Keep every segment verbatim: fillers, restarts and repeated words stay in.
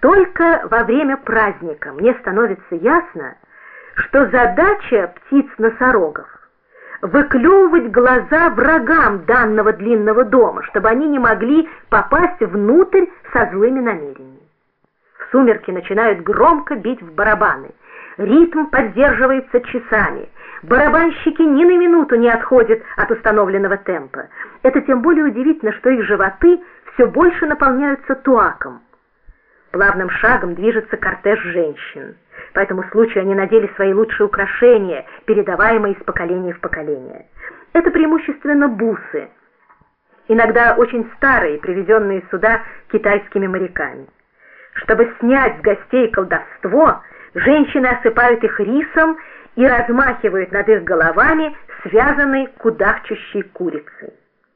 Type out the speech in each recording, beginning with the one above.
Только во время праздника мне становится ясно, что задача птиц-носорогов — выклевывать глаза врагам данного длинного дома, чтобы они не могли попасть внутрь со злыми намерениями. В сумерки начинают громко бить в барабаны. Ритм поддерживается часами. Барабанщики ни на минуту не отходят от установленного темпа. Это тем более удивительно, что их животы все больше наполняются туаком. Плавным шагом движется кортеж женщин. По этому случаю они надели свои лучшие украшения, передаваемые из поколения в поколение. Это преимущественно бусы, иногда очень старые, привезенные сюда китайскими моряками. Чтобы снять с гостей колдовство, женщины осыпают их рисом и размахивают над их головами связанной кудахчущей курицей.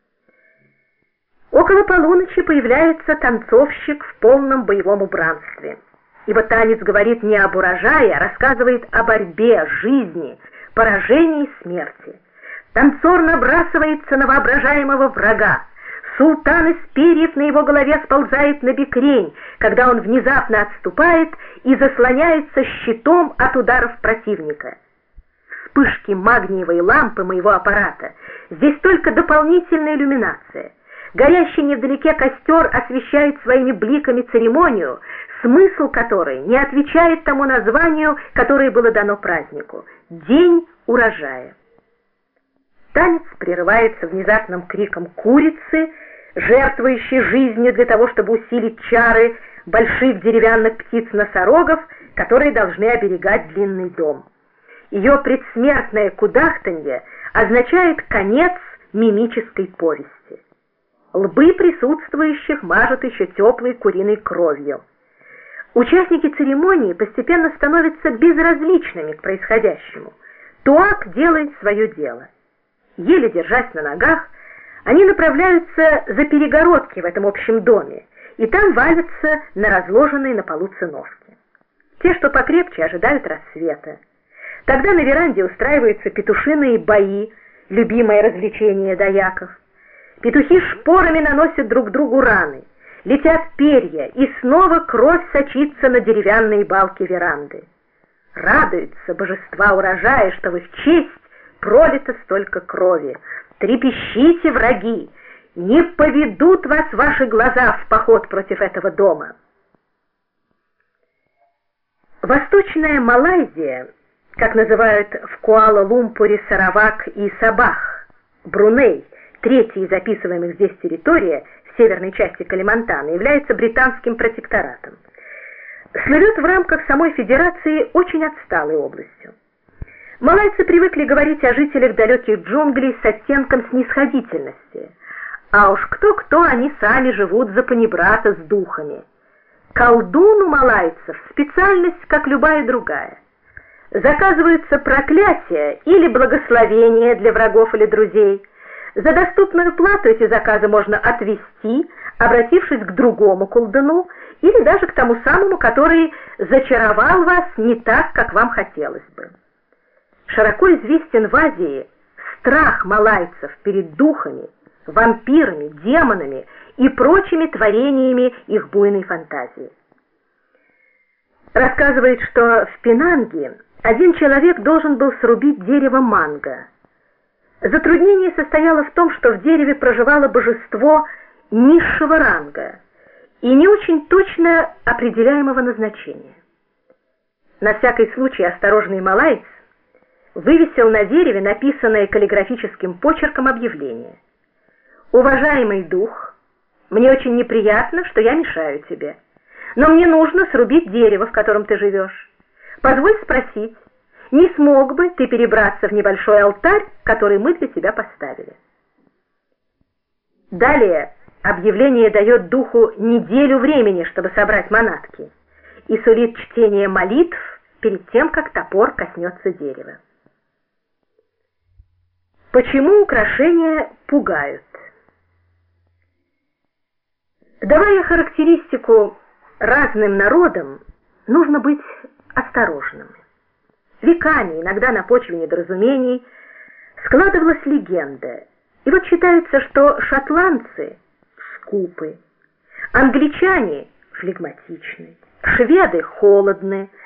Около полуночи появляется танцовщик в полном боевом убранстве. Его танец говорит не об урожае, а рассказывает о борьбе, жизни, поражении и смерти. Танцор набрасывается на воображаемого врага. Султан из перьев на его голове сползает на бекрень, когда он внезапно отступает и заслоняется щитом от ударов противника. Вспышки магниевой лампы моего аппарата — здесь только дополнительная иллюминация. Горящий невдалеке костер освещает своими бликами церемонию, смысл которой не отвечает тому названию, которое было дано празднику — День урожая. Танец прерывается внезапным криком курицы, жертвующей жизнью для того, чтобы усилить чары больших деревянных птиц-носорогов, которые должны оберегать длинный дом. Ее предсмертное кудахтанье означает конец мимической повести. Лбы присутствующих мажут еще теплой куриной кровью. Участники церемонии постепенно становятся безразличными к происходящему. Туак делает свое дело. Еле держась на ногах, они направляются за перегородки в этом общем доме, и там валятся на разложенные на полу циновки. Те, что покрепче, ожидают рассвета. Тогда на веранде устраиваются петушиные бои, любимое развлечение даяков. Петухи шпорами наносят друг другу раны, летят перья, и снова кровь сочится на деревянные балки веранды. Радуются божества урожая, что в их честь пролито столько крови. Трепещите, враги! Не поведут вас ваши глаза в поход против этого дома. Восточная Малайзия, как называют в Куала-Лумпуре Саравак и Сабах, Бруней, третья из описываемых здесь территория в северной части Калимантана, является британским протекторатом. Слывет в рамках самой федерации очень отсталой областью. Малайцы привыкли говорить о жителях далеких джунглей с оттенком снисходительности, а уж кто-кто, они сами живут за панибрата с духами. Колдун у малайцев специальность, как любая другая. Заказываются проклятия или благословения для врагов или друзей. За доступную плату эти заказы можно отвести, обратившись к другому колдуну или даже к тому самому, который зачаровал вас не так, как вам хотелось бы. Широко известен в Азии страх малайцев перед духами, вампирами, демонами и прочими творениями их буйной фантазии. Рассказывает, что в Пенанге один человек должен был срубить дерево манго. Затруднение состояло в том, что в дереве проживало божество низшего ранга и не очень точно определяемого назначения. На всякий случай осторожный малаец вывесил на дереве написанное каллиграфическим почерком объявление: «Уважаемый дух, мне очень неприятно, что я мешаю тебе, но мне нужно срубить дерево, в котором ты живешь. Позволь спросить, не смог бы ты перебраться в небольшой алтарь, который мы для тебя поставили?» Далее объявление дает духу неделю времени, чтобы собрать манатки, и сулит чтение молитв перед тем, как топор коснется дерева. Почему украшения пугают? Давая характеристику разным народам, нужно быть осторожным. Веками, иногда на почве недоразумений, складывалась легенда. И вот считается, что шотландцы скупы, англичане флегматичны, Шведы холодны,